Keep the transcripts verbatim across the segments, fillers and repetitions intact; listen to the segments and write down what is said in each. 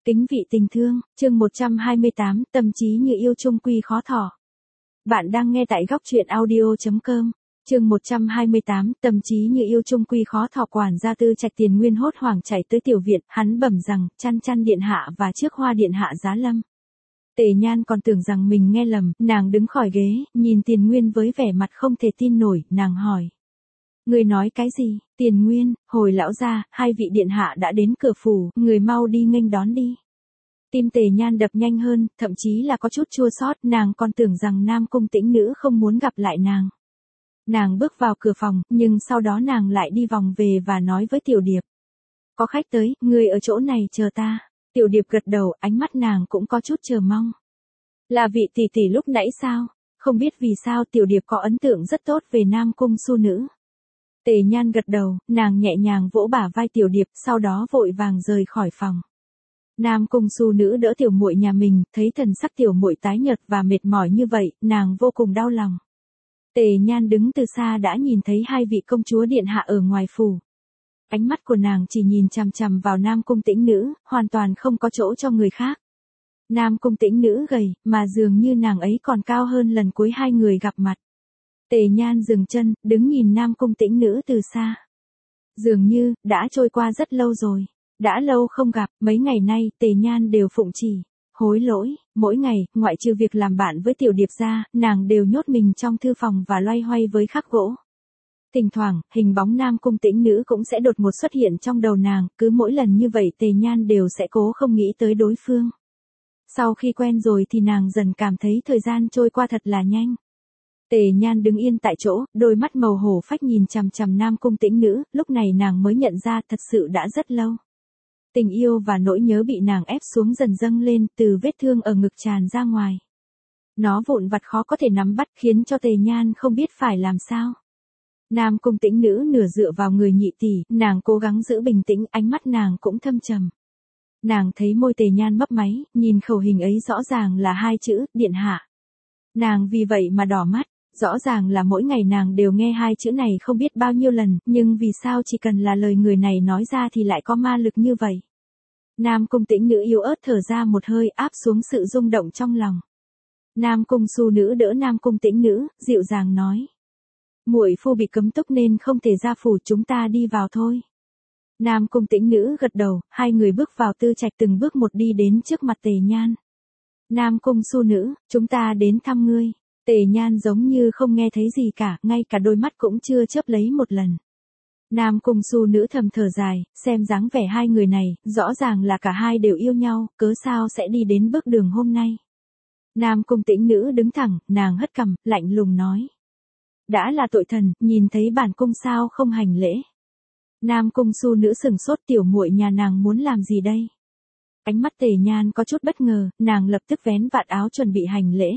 Kính vị tình thương, chương một trăm hai mươi tám, tâm trí như yêu chung quy khó thỏ. Bạn đang nghe tại góc truyện audio chấm com. Chương một trăm hai mươi tám, tâm trí như yêu chung quy khó thỏ. Quản gia Tư Trạch Tiền Nguyên hốt hoảng chạy tới tiểu viện, hắn bẩm rằng, chăn chăn điện hạ và trước hoa điện hạ giá lâm. Tề Nhan còn tưởng rằng mình nghe lầm, nàng đứng khỏi ghế, nhìn Tiền Nguyên với vẻ mặt không thể tin nổi, nàng hỏi. Người nói cái gì? Tiền Nguyên, hồi lão gia, hai vị điện hạ đã đến cửa phủ, người mau đi nghênh đón đi. Tim Tề Nhan đập nhanh hơn, thậm chí là có chút chua xót, nàng còn tưởng rằng Nam Cung Tĩnh Nữ không muốn gặp lại nàng. Nàng bước vào cửa phòng, nhưng sau đó nàng lại đi vòng về và nói với Tiểu Điệp. Có khách tới, người ở chỗ này chờ ta. Tiểu Điệp gật đầu, ánh mắt nàng cũng có chút chờ mong. Là vị tỷ tỷ lúc nãy sao? Không biết vì sao Tiểu Điệp có ấn tượng rất tốt về Nam Cung Su Nữ. Tề Nhan gật đầu, nàng nhẹ nhàng vỗ bả vai Tiểu Điệp, sau đó vội vàng rời khỏi phòng. Nam Cung Su Nữ đỡ tiểu muội nhà mình, thấy thần sắc tiểu muội tái nhợt và mệt mỏi như vậy, nàng vô cùng đau lòng. Tề Nhan đứng từ xa đã nhìn thấy hai vị công chúa điện hạ ở ngoài phủ. Ánh mắt của nàng chỉ nhìn chằm chằm vào Nam Cung Tĩnh Nữ, hoàn toàn không có chỗ cho người khác. Nam Cung Tĩnh Nữ gầy, mà dường như nàng ấy còn cao hơn lần cuối hai người gặp mặt. Tề Nhan dừng chân, đứng nhìn Nam Cung Tĩnh Nữ từ xa. Dường như, đã trôi qua rất lâu rồi. Đã lâu không gặp, mấy ngày nay, Tề Nhan đều phụng chỉ, hối lỗi, mỗi ngày, ngoại trừ việc làm bạn với Tiểu Điệp ra, nàng đều nhốt mình trong thư phòng và loay hoay với khắc gỗ. Thỉnh thoảng, hình bóng Nam Cung Tĩnh Nữ cũng sẽ đột ngột xuất hiện trong đầu nàng, cứ mỗi lần như vậy Tề Nhan đều sẽ cố không nghĩ tới đối phương. Sau khi quen rồi thì nàng dần cảm thấy thời gian trôi qua thật là nhanh. Tề Nhan đứng yên tại chỗ, đôi mắt màu hổ phách nhìn chằm chằm Nam Cung Tĩnh Nữ, lúc này nàng mới nhận ra thật sự đã rất lâu. Tình yêu và nỗi nhớ bị nàng ép xuống dần dâng lên, từ vết thương ở ngực tràn ra ngoài. Nó vụn vặt khó có thể nắm bắt, khiến cho Tề Nhan không biết phải làm sao. Nam Cung Tĩnh Nữ nửa dựa vào người nhị tỷ, nàng cố gắng giữ bình tĩnh, ánh mắt nàng cũng thâm trầm. Nàng thấy môi Tề Nhan mấp máy, nhìn khẩu hình ấy rõ ràng là hai chữ, điện hạ. Nàng vì vậy mà đỏ mắt. Rõ ràng là mỗi ngày nàng đều nghe hai chữ này không biết bao nhiêu lần, nhưng vì sao chỉ cần là lời người này nói ra thì lại có ma lực như vậy. Nam Cung Tĩnh Nữ yếu ớt thở ra một hơi, áp xuống sự rung động trong lòng. Nam Cung Su Nữ đỡ Nam Cung Tĩnh Nữ, dịu dàng nói. Muội phu bị cấm túc nên không thể ra phủ, chúng ta đi vào thôi. Nam Cung Tĩnh Nữ gật đầu, hai người bước vào tư trạch, từng bước một đi đến trước mặt Tề Nhan. Nam Cung Su Nữ, chúng ta đến thăm ngươi. Tề Nhan giống như không nghe thấy gì cả, ngay cả đôi mắt cũng chưa chớp lấy một lần. Nam Cung Su Nữ thầm thở dài, xem dáng vẻ hai người này, rõ ràng là cả hai đều yêu nhau, cớ sao sẽ đi đến bước đường hôm nay. Nam Cung Tĩnh Nữ đứng thẳng, nàng hất cằm, lạnh lùng nói. Đã là tội thần, nhìn thấy bản cung sao không hành lễ. Nam Cung Su Nữ sừng sốt, tiểu muội nhà nàng muốn làm gì đây? Ánh mắt Tề Nhan có chút bất ngờ, nàng lập tức vén vạt áo chuẩn bị hành lễ.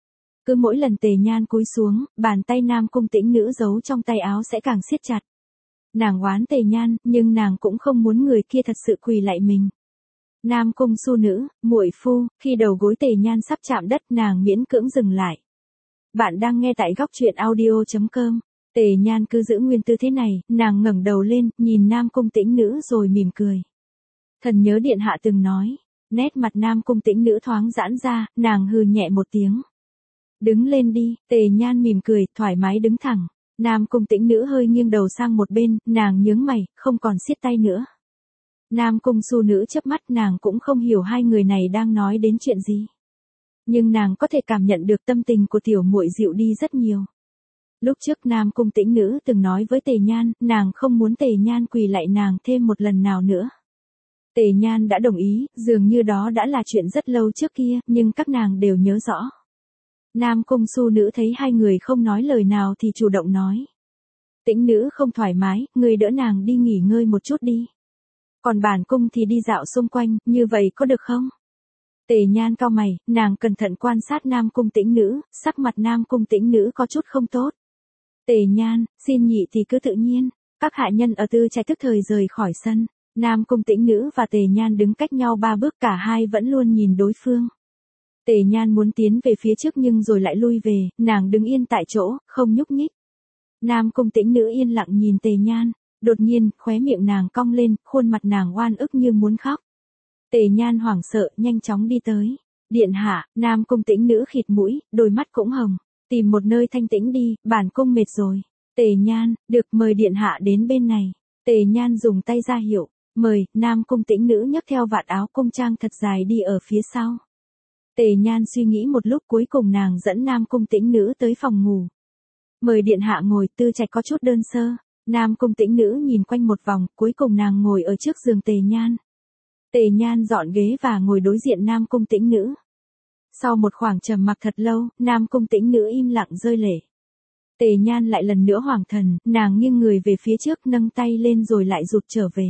Cứ mỗi lần Tề Nhan cúi xuống, bàn tay Nam Cung Tĩnh Nữ giấu trong tay áo sẽ càng siết chặt. Nàng oán Tề Nhan, nhưng nàng cũng không muốn người kia thật sự quỳ lại mình. Nam Cung Su Nữ, muội phu, khi đầu gối Tề Nhan sắp chạm đất, nàng miễn cưỡng dừng lại. Bạn đang nghe tại góc truyện audio chấm com. Tề Nhan cứ giữ nguyên tư thế này, nàng ngẩng đầu lên, nhìn Nam Cung Tĩnh Nữ rồi mỉm cười. Thần nhớ điện hạ từng nói. Nét mặt Nam Cung Tĩnh Nữ thoáng giãn ra, nàng hừ nhẹ một tiếng. Đứng lên đi, Tề Nhan mỉm cười, thoải mái đứng thẳng. Nam Cung Tĩnh Nữ hơi nghiêng đầu sang một bên, nàng nhướng mày, không còn siết tay nữa. Nam Cung Su Nữ chớp mắt, nàng cũng không hiểu hai người này đang nói đến chuyện gì. Nhưng nàng có thể cảm nhận được tâm tình của tiểu muội dịu đi rất nhiều. Lúc trước Nam Cung Tĩnh Nữ từng nói với Tề Nhan, nàng không muốn Tề Nhan quỳ lại nàng thêm một lần nào nữa. Tề Nhan đã đồng ý, dường như đó đã là chuyện rất lâu trước kia, nhưng các nàng đều nhớ rõ. Nam Cung Su Nữ thấy hai người không nói lời nào thì chủ động nói. Tĩnh Nữ không thoải mái, người đỡ nàng đi nghỉ ngơi một chút đi. Còn bản cung thì đi dạo xung quanh, như vậy có được không? Tề Nhan cau mày, nàng cẩn thận quan sát Nam Cung Tĩnh Nữ, sắc mặt Nam Cung Tĩnh Nữ có chút không tốt. Tề Nhan, xin nhị thì cứ tự nhiên. Các hạ nhân ở tư trạch tức thời rời khỏi sân. Nam Cung Tĩnh Nữ và Tề Nhan đứng cách nhau ba bước, cả hai vẫn luôn nhìn đối phương. Tề Nhan muốn tiến về phía trước nhưng rồi lại lui về, nàng đứng yên tại chỗ, không nhúc nhích. Nam Cung Tĩnh Nữ yên lặng nhìn Tề Nhan, đột nhiên, khóe miệng nàng cong lên, khuôn mặt nàng oan ức như muốn khóc. Tề Nhan hoảng sợ, nhanh chóng đi tới. Điện hạ, Nam Cung Tĩnh Nữ khịt mũi, đôi mắt cũng hồng. Tìm một nơi thanh tĩnh đi, bản cung mệt rồi. Tề Nhan, được, mời điện hạ đến bên này. Tề Nhan dùng tay ra hiệu, mời. Nam Cung Tĩnh Nữ nhấc theo vạt áo cung trang thật dài đi ở phía sau. Tề Nhan suy nghĩ một lúc, cuối cùng nàng dẫn Nam Cung Tĩnh Nữ tới phòng ngủ. Mời điện hạ ngồi, tư trạch có chút đơn sơ. Nam Cung Tĩnh Nữ nhìn quanh một vòng, cuối cùng nàng ngồi ở trước giường Tề Nhan. Tề Nhan dọn ghế và ngồi đối diện Nam Cung Tĩnh Nữ. Sau một khoảng trầm mặc thật lâu, Nam Cung Tĩnh Nữ im lặng rơi lệ. Tề Nhan lại lần nữa hoảng thần, nàng nghiêng người về phía trước, nâng tay lên rồi lại rụt trở về.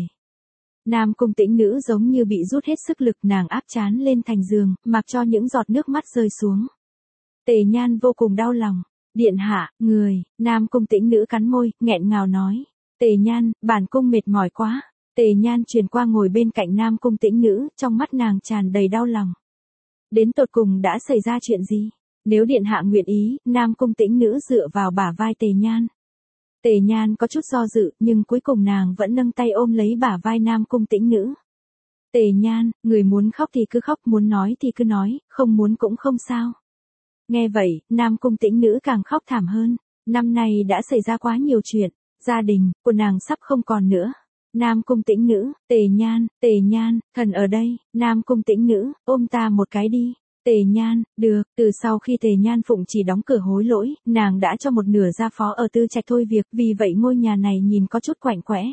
Nam Cung Tĩnh Nữ giống như bị rút hết sức lực, nàng áp trán lên thành giường, mặc cho những giọt nước mắt rơi xuống. Tề Nhan vô cùng đau lòng. Điện hạ, người. Nam Cung Tĩnh Nữ cắn môi, nghẹn ngào nói. Tề Nhan, bản cung mệt mỏi quá. Tề Nhan truyền qua ngồi bên cạnh Nam Cung Tĩnh Nữ, trong mắt nàng tràn đầy đau lòng. Đến tột cùng đã xảy ra chuyện gì? Nếu điện hạ nguyện ý, Nam Cung Tĩnh Nữ dựa vào bả vai Tề Nhan. Tề Nhan có chút do dự, nhưng cuối cùng nàng vẫn nâng tay ôm lấy bả vai Nam Cung Tĩnh Nữ. Tề Nhan, người muốn khóc thì cứ khóc, muốn nói thì cứ nói, không muốn cũng không sao. Nghe vậy, Nam Cung Tĩnh Nữ càng khóc thảm hơn. Năm nay đã xảy ra quá nhiều chuyện, gia đình của nàng sắp không còn nữa. Nam Cung Tĩnh Nữ, Tề Nhan, Tề Nhan, thần ở đây. Nam Cung Tĩnh Nữ, ôm ta một cái đi. Tề Nhan, được. Từ sau khi Tề Nhan Phụng chỉ đóng cửa hối lỗi, nàng đã cho một nửa gia phó ở Tư Trạch thôi việc, vì vậy ngôi nhà này nhìn có chút quạnh quẽ.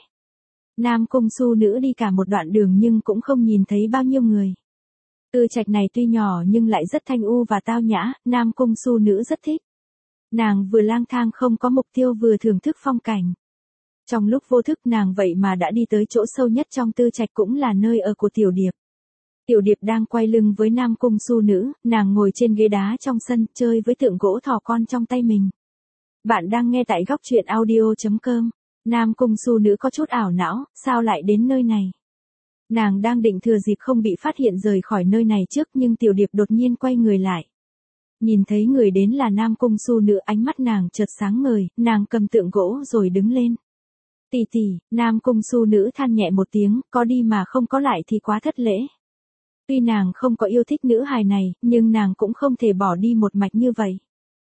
Nam Cung Su Nữ đi cả một đoạn đường nhưng cũng không nhìn thấy bao nhiêu người. Tư Trạch này tuy nhỏ nhưng lại rất thanh u và tao nhã, Nam Cung Su Nữ rất thích. Nàng vừa lang thang không có mục tiêu vừa thưởng thức phong cảnh. Trong lúc vô thức nàng vậy mà đã đi tới chỗ sâu nhất trong Tư Trạch, cũng là nơi ở của Tiểu Điệp. Tiểu Điệp đang quay lưng với Nam Cung Su Nữ, nàng ngồi trên ghế đá trong sân, chơi với tượng gỗ thỏ con trong tay mình. Bạn đang nghe tại góc truyện audio chấm com. Nam Cung Su Nữ có chút ảo não, sao lại đến nơi này? Nàng đang định thừa dịp không bị phát hiện rời khỏi nơi này trước, nhưng Tiểu Điệp đột nhiên quay người lại. Nhìn thấy người đến là Nam Cung Su Nữ, ánh mắt nàng chợt sáng ngời, nàng cầm tượng gỗ rồi đứng lên. Tỷ tỷ. Nam Cung Su Nữ than nhẹ một tiếng, có đi mà không có lại thì quá thất lễ. Tuy nàng không có yêu thích nữ hài này, nhưng nàng cũng không thể bỏ đi một mạch như vậy.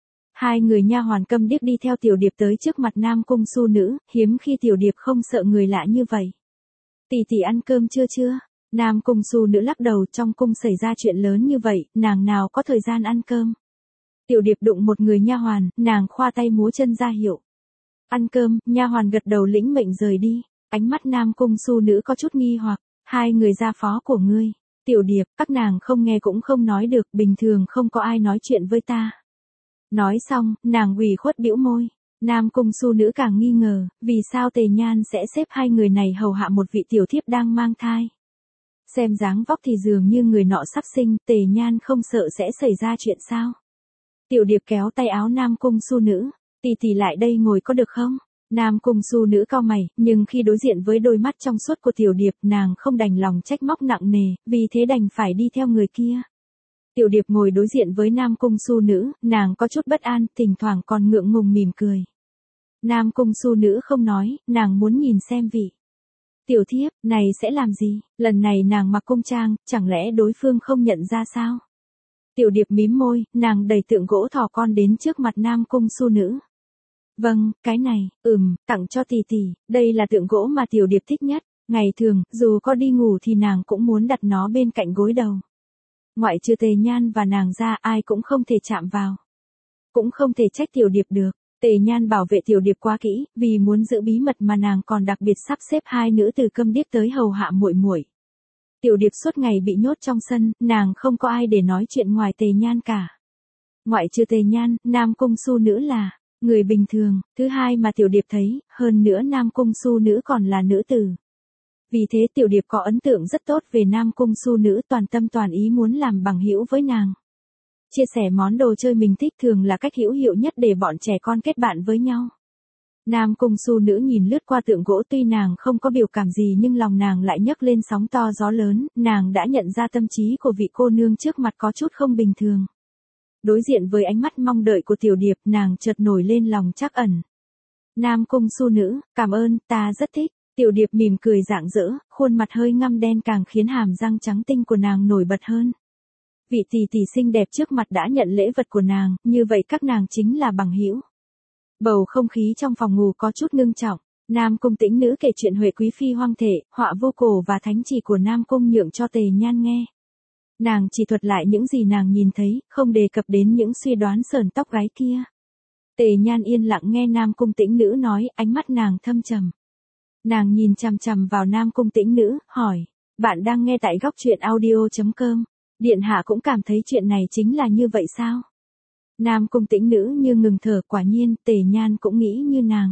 Hai người nha hoàn câm điếc đi theo Tiểu Điệp tới trước mặt Nam Cung Su Nữ, hiếm khi Tiểu Điệp không sợ người lạ như vậy. Tỷ tỷ ăn cơm chưa chưa? Nam Cung Su Nữ lắc đầu, trong cung xảy ra chuyện lớn như vậy, nàng nào có thời gian ăn cơm. Tiểu Điệp đụng một người nha hoàn, nàng khoa tay múa chân ra hiệu. Ăn cơm, nha hoàn gật đầu lĩnh mệnh rời đi. Ánh mắt Nam Cung Su Nữ có chút nghi hoặc, hai người gia phó của ngươi. Tiểu Điệp, các nàng không nghe cũng không nói được, bình thường không có ai nói chuyện với ta. Nói xong, nàng ủy khuất bĩu môi. Nam Cung Su Nữ càng nghi ngờ, vì sao Tề Nhan sẽ xếp hai người này hầu hạ một vị tiểu thiếp đang mang thai. Xem dáng vóc thì dường như người nọ sắp sinh, Tề Nhan không sợ sẽ xảy ra chuyện sao. Tiểu Điệp kéo tay áo Nam Cung Su Nữ, tỷ tỷ lại đây ngồi có được không? Nam Cung Su Nữ cau mày, nhưng khi đối diện với đôi mắt trong suốt của Tiểu Điệp, nàng không đành lòng trách móc nặng nề, vì thế đành phải đi theo người kia. Tiểu Điệp ngồi đối diện với Nam Cung Su Nữ, nàng có chút bất an, thỉnh thoảng còn ngượng ngùng mỉm cười. Nam Cung Su Nữ không nói, nàng muốn nhìn xem vị tiểu thiếp này sẽ làm gì, lần này nàng mặc cung trang, chẳng lẽ đối phương không nhận ra sao? Tiểu Điệp mím môi, nàng đẩy tượng gỗ thỏ con đến trước mặt Nam Cung Su Nữ. Vâng, cái này, ừm, tặng cho tỷ tỷ, đây là tượng gỗ mà Tiểu Điệp thích nhất, ngày thường, dù có đi ngủ thì nàng cũng muốn đặt nó bên cạnh gối đầu. Ngoại trừ Tề Nhan và nàng ra, ai cũng không thể chạm vào. Cũng không thể trách Tiểu Điệp được. Tề Nhan bảo vệ Tiểu Điệp quá kỹ, vì muốn giữ bí mật mà nàng còn đặc biệt sắp xếp hai nữ từ câm điếc tới hầu hạ muội muội. Tiểu Điệp suốt ngày bị nhốt trong sân, nàng không có ai để nói chuyện ngoài Tề Nhan cả. Ngoại trừ Tề Nhan, Nam Cung Su Nữ là người bình thường, thứ hai mà Tiểu Điệp thấy, hơn nữa Nam Cung Su Nữ còn là nữ tử. Vì thế Tiểu Điệp có ấn tượng rất tốt về Nam Cung Su Nữ, toàn tâm toàn ý muốn làm bằng hữu với nàng. Chia sẻ món đồ chơi mình thích thường là cách hữu hiệu nhất để bọn trẻ con kết bạn với nhau. Nam Cung Su Nữ nhìn lướt qua tượng gỗ, tuy nàng không có biểu cảm gì nhưng lòng nàng lại nhấc lên sóng to gió lớn, nàng đã nhận ra tâm trí của vị cô nương trước mặt có chút không bình thường. Đối diện với ánh mắt mong đợi của Tiểu Điệp, nàng chợt nổi lên lòng trắc ẩn. Nam Cung Su Nữ, cảm ơn, ta rất thích. Tiểu Điệp mỉm cười rạng rỡ, khuôn mặt hơi ngăm đen càng khiến hàm răng trắng tinh của nàng nổi bật hơn. Vị tỷ tỷ xinh đẹp trước mặt đã nhận lễ vật của nàng, như vậy các nàng chính là bằng hữu. Bầu không khí trong phòng ngủ có chút ngưng trọng. Nam Cung Tĩnh Nữ kể chuyện Huệ Quý Phi hoang thể, họa vô cổ và thánh chỉ của Nam Cung nhượng cho Tề Nhan nghe. Nàng chỉ thuật lại những gì nàng nhìn thấy, không đề cập đến những suy đoán sờn tóc gáy kia. Tề Nhan yên lặng nghe Nam Cung Tĩnh Nữ nói, ánh mắt nàng thâm trầm. Nàng nhìn chằm chằm vào Nam Cung Tĩnh Nữ, hỏi, bạn đang nghe tại góc truyện audio chấm com. Điện hạ cũng cảm thấy chuyện này chính là như vậy sao? Nam Cung Tĩnh Nữ như ngừng thở, quả nhiên, Tề Nhan cũng nghĩ như nàng.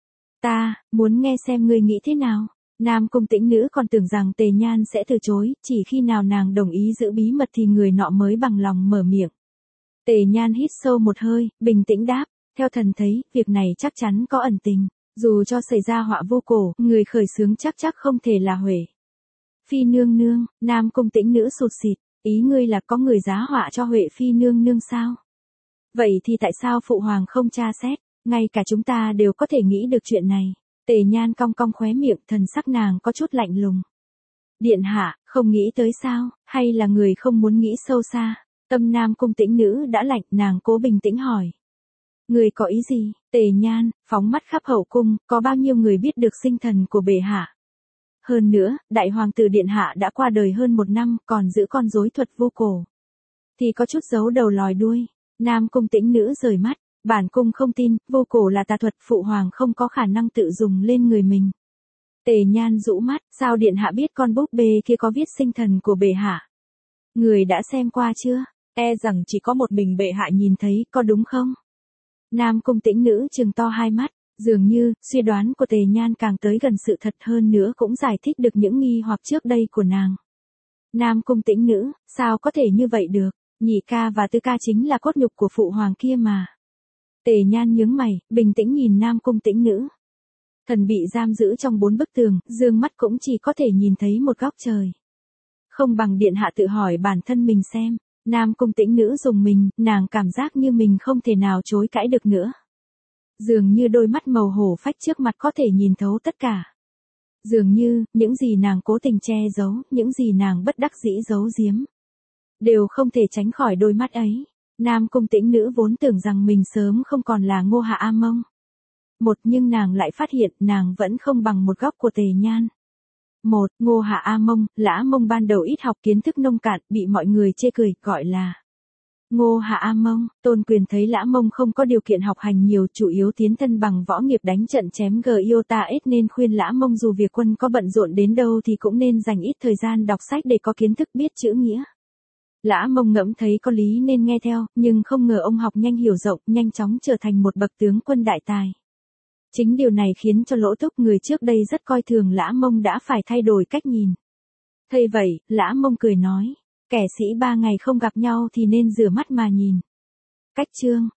Ta, muốn nghe xem ngươi nghĩ thế nào. Nam Cung Tĩnh Nữ còn tưởng rằng Tề Nhan sẽ từ chối, chỉ khi nào nàng đồng ý giữ bí mật thì người nọ mới bằng lòng mở miệng. Tề Nhan hít sâu một hơi, bình tĩnh đáp, theo thần thấy, việc này chắc chắn có ẩn tình. Dù cho xảy ra họa vô cổ, người khởi xướng chắc chắc không thể là Huệ Phi nương nương. Nam Cung Tĩnh Nữ sụt sịt, ý ngươi là có người giá họa cho Huệ Phi nương nương sao? Vậy thì tại sao phụ hoàng không tra xét? Ngay cả chúng ta đều có thể nghĩ được chuyện này. Tề Nhan cong cong khóe miệng, thần sắc nàng có chút lạnh lùng. Điện hạ, không nghĩ tới sao, hay là người không muốn nghĩ sâu xa? Tâm Nam Cung Tĩnh Nữ đã lạnh, nàng cố bình tĩnh hỏi. Người có ý gì? Tề Nhan, phóng mắt khắp hậu cung, có bao nhiêu người biết được sinh thần của bệ hạ? Hơn nữa, đại hoàng tử điện hạ đã qua đời hơn một năm, còn giữ con rối thuật vô cổ. Thì có chút giấu đầu lòi đuôi. Nam Cung Tĩnh Nữ rời mắt. Bản cung không tin, vô cổ là tà thuật, phụ hoàng không có khả năng tự dùng lên người mình. Tề Nhan rũ mắt, sao điện hạ biết con búp bê kia có viết sinh thần của bệ hạ? Người đã xem qua chưa? E rằng chỉ có một mình bệ hạ nhìn thấy, có đúng không? Nam Cung Tĩnh Nữ trừng to hai mắt, dường như, suy đoán của Tề Nhan càng tới gần sự thật hơn nữa cũng giải thích được những nghi hoặc trước đây của nàng. Nam Cung Tĩnh Nữ, sao có thể như vậy được? Nhị ca và tứ ca chính là cốt nhục của phụ hoàng kia mà. Tề Nhan nhướng mày, bình tĩnh nhìn Nam Cung Tĩnh Nữ. Thần bị giam giữ trong bốn bức tường, dương mắt cũng chỉ có thể nhìn thấy một góc trời. Không bằng điện hạ tự hỏi bản thân mình xem. Nam Cung Tĩnh Nữ dùng mình, nàng cảm giác như mình không thể nào chối cãi được nữa. Dường như đôi mắt màu hổ phách trước mặt có thể nhìn thấu tất cả. Dường như, những gì nàng cố tình che giấu, những gì nàng bất đắc dĩ giấu giếm, đều không thể tránh khỏi đôi mắt ấy. Nam Cung Tĩnh Nữ vốn tưởng rằng mình sớm không còn là Ngô Hạ A Mông. Một nhưng nàng lại phát hiện nàng vẫn không bằng một góc của Tề Nhan. Một, Ngô Hạ A Mông, Lã Mông ban đầu ít học kiến thức nông cạn, bị mọi người chê cười, gọi là Ngô Hạ A Mông. Tôn Quyền thấy Lã Mông không có điều kiện học hành nhiều, chủ yếu tiến thân bằng võ nghiệp đánh trận chém Giota S nên khuyên Lã Mông dù việc quân có bận rộn đến đâu thì cũng nên dành ít thời gian đọc sách để có kiến thức biết chữ nghĩa. Lã Mông ngẫm thấy có lý nên nghe theo, nhưng không ngờ ông học nhanh hiểu rộng, nhanh chóng trở thành một bậc tướng quân đại tài. Chính điều này khiến cho Lỗ Túc, người trước đây rất coi thường Lã Mông, đã phải thay đổi cách nhìn. Thay vậy, Lã Mông cười nói, kẻ sĩ ba ngày không gặp nhau thì nên rửa mắt mà nhìn. Cách chương,